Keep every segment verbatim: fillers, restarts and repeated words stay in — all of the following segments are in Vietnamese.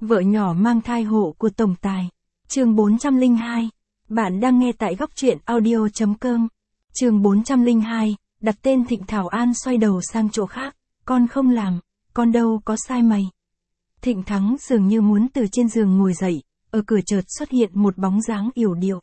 Vợ nhỏ mang thai hộ của tổng tài. Chương bốn trăm lẻ hai. Bạn đang nghe tại góc truyện audio chấm com. Chương bốn trăm lẻ hai, đặt tên Thịnh Thảo An xoay đầu sang chỗ khác. Con không làm, con đâu có sai mày. Thịnh Thắng dường như muốn từ trên giường ngồi dậy, ở cửa chợt xuất hiện một bóng dáng yểu điệu.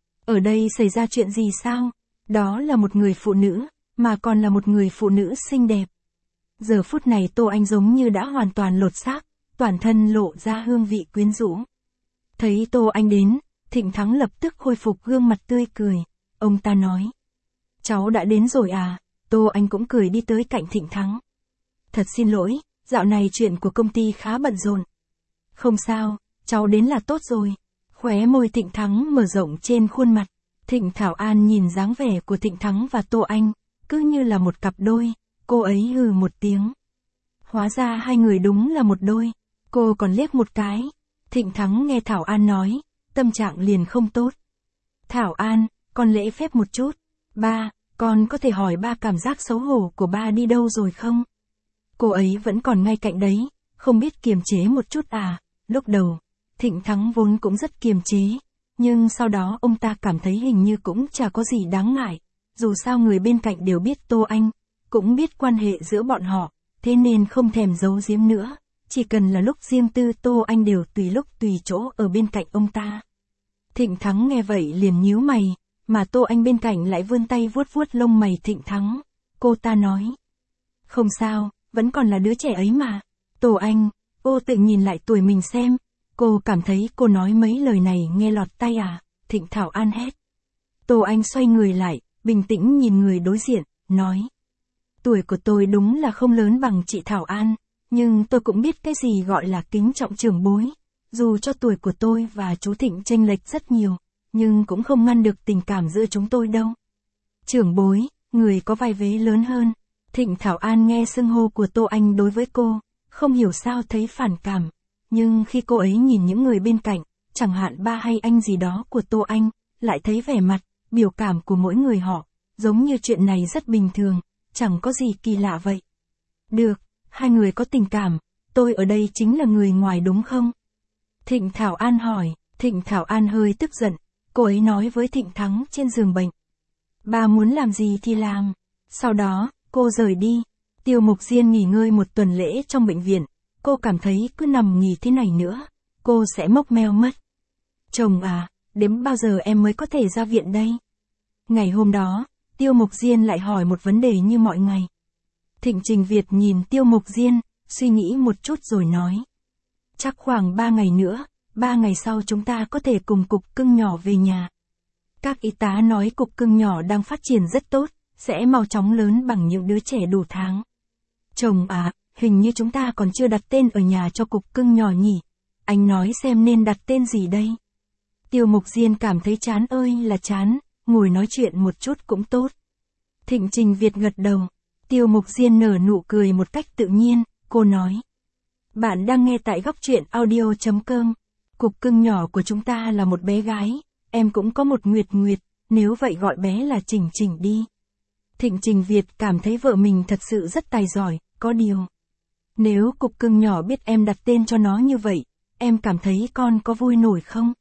Ở đây xảy ra chuyện gì sao? Đó là một người phụ nữ, mà còn là một người phụ nữ xinh đẹp. Giờ phút này Tô Anh giống như đã hoàn toàn lột xác, toàn thân lộ ra hương vị quyến rũ. Thấy Tô Anh đến, Thịnh Thắng lập tức khôi phục gương mặt tươi cười. Ông ta nói: cháu đã đến rồi à? Tô Anh cũng cười đi tới cạnh Thịnh Thắng. Thật xin lỗi, dạo này chuyện của công ty khá bận rộn. Không sao, cháu đến là tốt rồi. Khóe môi Thịnh Thắng mở rộng trên khuôn mặt. Thịnh Thảo An nhìn dáng vẻ của Thịnh Thắng và Tô Anh, cứ như là một cặp đôi. Cô ấy hừ một tiếng. Hóa ra hai người đúng là một đôi. Cô còn liếc một cái. Thịnh Thắng nghe Thảo An nói, tâm trạng liền không tốt. Thảo An, con lễ phép một chút. Ba, con có thể hỏi ba cảm giác xấu hổ của ba đi đâu rồi không? Cô ấy vẫn còn ngay cạnh đấy, không biết kiềm chế một chút à? Lúc đầu, Thịnh Thắng vốn cũng rất kiềm chế, nhưng sau đó ông ta cảm thấy hình như cũng chả có gì đáng ngại. Dù sao người bên cạnh đều biết Tô Anh, cũng biết quan hệ giữa bọn họ, thế nên không thèm giấu giếm nữa. Chỉ cần là lúc riêng tư Tô Anh đều tùy lúc tùy chỗ ở bên cạnh ông ta. Thịnh Thắng nghe vậy liền nhíu mày, mà Tô Anh bên cạnh lại vươn tay vuốt vuốt lông mày Thịnh Thắng. Cô ta nói: không sao, vẫn còn là đứa trẻ ấy mà. Tô Anh, cô tự nhìn lại tuổi mình xem, cô cảm thấy cô nói mấy lời này nghe lọt tai à? Thịnh Thảo An hét. Tô Anh xoay người lại, bình tĩnh nhìn người đối diện, nói: tuổi của tôi đúng là không lớn bằng chị Thảo An, nhưng tôi cũng biết cái gì gọi là kính trọng trưởng bối. Dù cho tuổi của tôi và chú Thịnh chênh lệch rất nhiều, nhưng cũng không ngăn được tình cảm giữa chúng tôi đâu. Trưởng bối, người có vai vế lớn hơn. Thịnh Thảo An nghe xưng hô của Tô Anh đối với cô, không hiểu sao thấy phản cảm. Nhưng khi cô ấy nhìn những người bên cạnh, chẳng hạn ba hay anh gì đó của Tô Anh, lại thấy vẻ mặt, biểu cảm của mỗi người họ, giống như chuyện này rất bình thường, chẳng có gì kỳ lạ vậy. Được, hai người có tình cảm, tôi ở đây chính là người ngoài đúng không? Thịnh Thảo An hỏi. Thịnh Thảo An hơi tức giận, cô ấy nói với Thịnh Thắng trên giường bệnh: ba muốn làm gì thì làm. Sau đó, cô rời đi. Tiêu Mục Diên nghỉ ngơi một tuần lễ trong bệnh viện, cô cảm thấy cứ nằm nghỉ thế này nữa, cô sẽ mốc meo mất. Chồng à, đến bao giờ em mới có thể ra viện đây? Ngày hôm đó, Tiêu Mục Diên lại hỏi một vấn đề như mọi ngày. Thịnh Trình Việt nhìn Tiêu Mục Diên, suy nghĩ một chút rồi nói: chắc khoảng ba ngày nữa, ba ngày sau chúng ta có thể cùng cục cưng nhỏ về nhà. Các y tá nói cục cưng nhỏ đang phát triển rất tốt, sẽ mau chóng lớn bằng những đứa trẻ đủ tháng. Chồng à, hình như chúng ta còn chưa đặt tên ở nhà cho cục cưng nhỏ nhỉ? Anh nói xem nên đặt tên gì đây? Tiêu Mục Diên cảm thấy chán ơi là chán, ngồi nói chuyện một chút cũng tốt. Thịnh Trình Việt gật đầu. Tiêu Mục Diên nở nụ cười một cách tự nhiên, cô nói: bạn đang nghe tại góc truyện audio chấm com. Cục cưng nhỏ của chúng ta là một bé gái, em cũng có một Nguyệt Nguyệt, nếu vậy gọi bé là Trình Trình đi. Thịnh Trình Việt cảm thấy vợ mình thật sự rất tài giỏi, có điều. Nếu cục cưng nhỏ biết em đặt tên cho nó như vậy, em cảm thấy con có vui nổi không?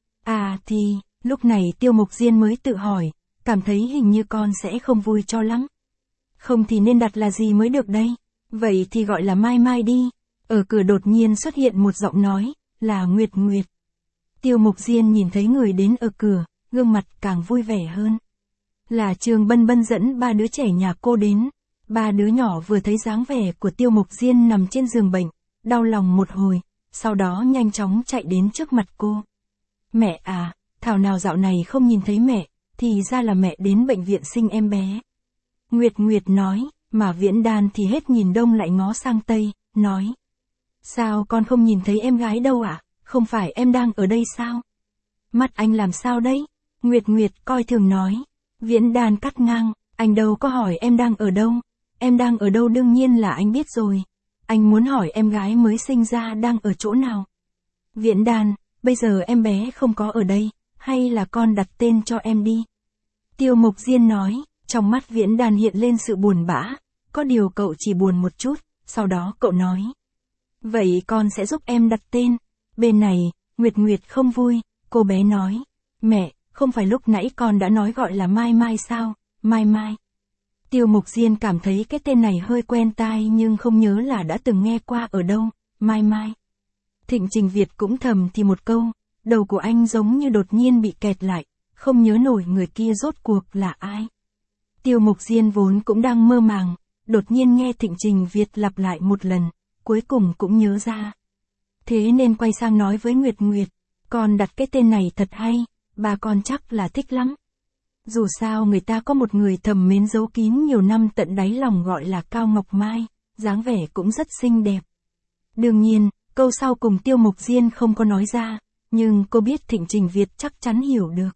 À thì, lúc này Tiêu Mục Diên mới tự hỏi, cảm thấy hình như con sẽ không vui cho lắm. Không thì nên đặt là gì mới được đây? Vậy thì gọi là Mai Mai đi. Ở cửa đột nhiên xuất hiện một giọng nói, là Nguyệt Nguyệt. Tiêu Mục Diên nhìn thấy người đến ở cửa, gương mặt càng vui vẻ hơn. Là Trường Bân Bân dẫn ba đứa trẻ nhà cô đến. Ba đứa nhỏ vừa thấy dáng vẻ của Tiêu Mục Diên nằm trên giường bệnh, đau lòng một hồi, sau đó nhanh chóng chạy đến trước mặt cô. Mẹ à, thảo nào dạo này không nhìn thấy mẹ, thì ra là mẹ đến bệnh viện sinh em bé. Nguyệt Nguyệt nói, mà Viễn Đan thì hết nhìn đông lại ngó sang tây, nói: sao con không nhìn thấy em gái đâu ạ? À? Không phải em đang ở đây sao? Mắt anh làm sao đấy? Nguyệt Nguyệt coi thường nói. Viễn Đan cắt ngang, anh đâu có hỏi em đang ở đâu. Em đang ở đâu đương nhiên là anh biết rồi. Anh muốn hỏi em gái mới sinh ra đang ở chỗ nào. Viễn Đan, bây giờ em bé không có ở đây, hay là con đặt tên cho em đi? Tiêu Mục Diên nói, trong mắt Viễn Đan hiện lên sự buồn bã. Có điều cậu chỉ buồn một chút, sau đó cậu nói: vậy con sẽ giúp em đặt tên. Bên này, Nguyệt Nguyệt không vui, cô bé nói. Mẹ, không phải lúc nãy con đã nói gọi là Mai Mai sao, Mai Mai. Tiêu Mục Diên cảm thấy cái tên này hơi quen tai nhưng không nhớ là đã từng nghe qua ở đâu, Mai Mai. Thịnh Trình Việt cũng thầm thì một câu, đầu của anh giống như đột nhiên bị kẹt lại, không nhớ nổi người kia rốt cuộc là ai. Tiêu Mục Diên vốn cũng đang mơ màng, đột nhiên nghe Thịnh Trình Việt lặp lại một lần, cuối cùng cũng nhớ ra. Thế nên quay sang nói với Nguyệt Nguyệt, con đặt cái tên này thật hay, bà con chắc là thích lắm. Dù sao người ta có một người thầm mến giấu kín nhiều năm tận đáy lòng gọi là Cao Ngọc Mai, dáng vẻ cũng rất xinh đẹp. Đương nhiên, câu sau cùng Tiêu Mục Diên không có nói ra, nhưng cô biết Thịnh Trình Việt chắc chắn hiểu được.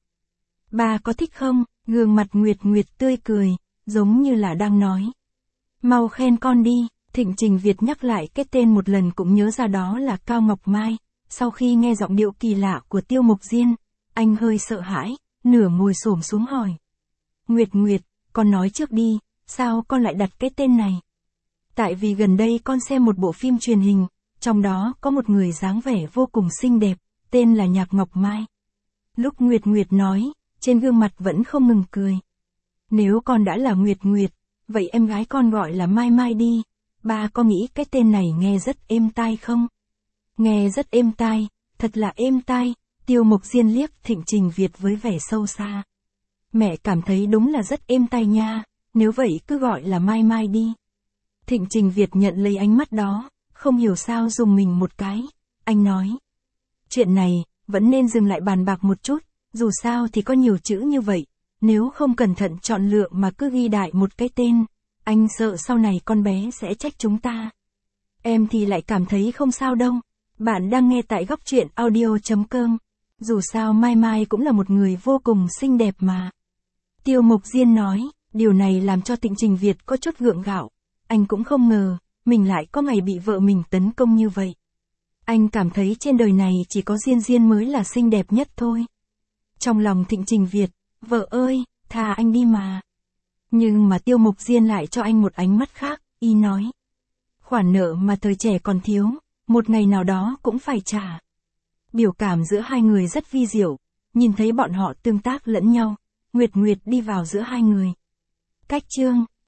Bà có thích không? Gương mặt Nguyệt Nguyệt tươi cười, giống như là đang nói. Mau khen con đi, Thịnh Trình Việt nhắc lại cái tên một lần cũng nhớ ra đó là Cao Ngọc Mai. Sau khi nghe giọng điệu kỳ lạ của Tiêu Mục Diên, anh hơi sợ hãi, nửa ngồi xổm xuống hỏi. Nguyệt Nguyệt, con nói trước đi, sao con lại đặt cái tên này? Tại vì gần đây con xem một bộ phim truyền hình, trong đó có một người dáng vẻ vô cùng xinh đẹp, tên là Nhạc Ngọc Mai. Lúc Nguyệt Nguyệt nói, trên gương mặt vẫn không ngừng cười. Nếu con đã là Nguyệt Nguyệt, vậy em gái con gọi là Mai Mai đi, ba có nghĩ cái tên này nghe rất êm tai không? Nghe rất êm tai, thật là êm tai, Tiêu Mục Diên liếc Thịnh Trình Việt với vẻ sâu xa. Mẹ cảm thấy đúng là rất êm tai nha, nếu vậy cứ gọi là Mai Mai đi. Thịnh Trình Việt nhận lấy ánh mắt đó, không hiểu sao dùng mình một cái, anh nói. Chuyện này, vẫn nên dừng lại bàn bạc một chút, dù sao thì có nhiều chữ như vậy, nếu không cẩn thận chọn lựa mà cứ ghi đại một cái tên, anh sợ sau này con bé sẽ trách chúng ta. Em thì lại cảm thấy không sao đâu. Bạn đang nghe tại góc truyện audio chấm com. Dù sao Mai Mai cũng là một người vô cùng xinh đẹp mà. Tiêu Mục Diên nói, điều này làm cho Thịnh Trình Việt có chút gượng gạo. Anh cũng không ngờ, mình lại có ngày bị vợ mình tấn công như vậy. Anh cảm thấy trên đời này chỉ có Diên Diên mới là xinh đẹp nhất thôi. Trong lòng Thịnh Trình Việt, vợ ơi, thà anh đi mà. Nhưng mà Tiêu Mục Diên lại cho anh một ánh mắt khác, y nói. Khoản nợ mà thời trẻ còn thiếu, một ngày nào đó cũng phải trả. Biểu cảm giữa hai người rất vi diệu, nhìn thấy bọn họ tương tác lẫn nhau, Nguyệt Nguyệt đi vào giữa hai người. Cách chương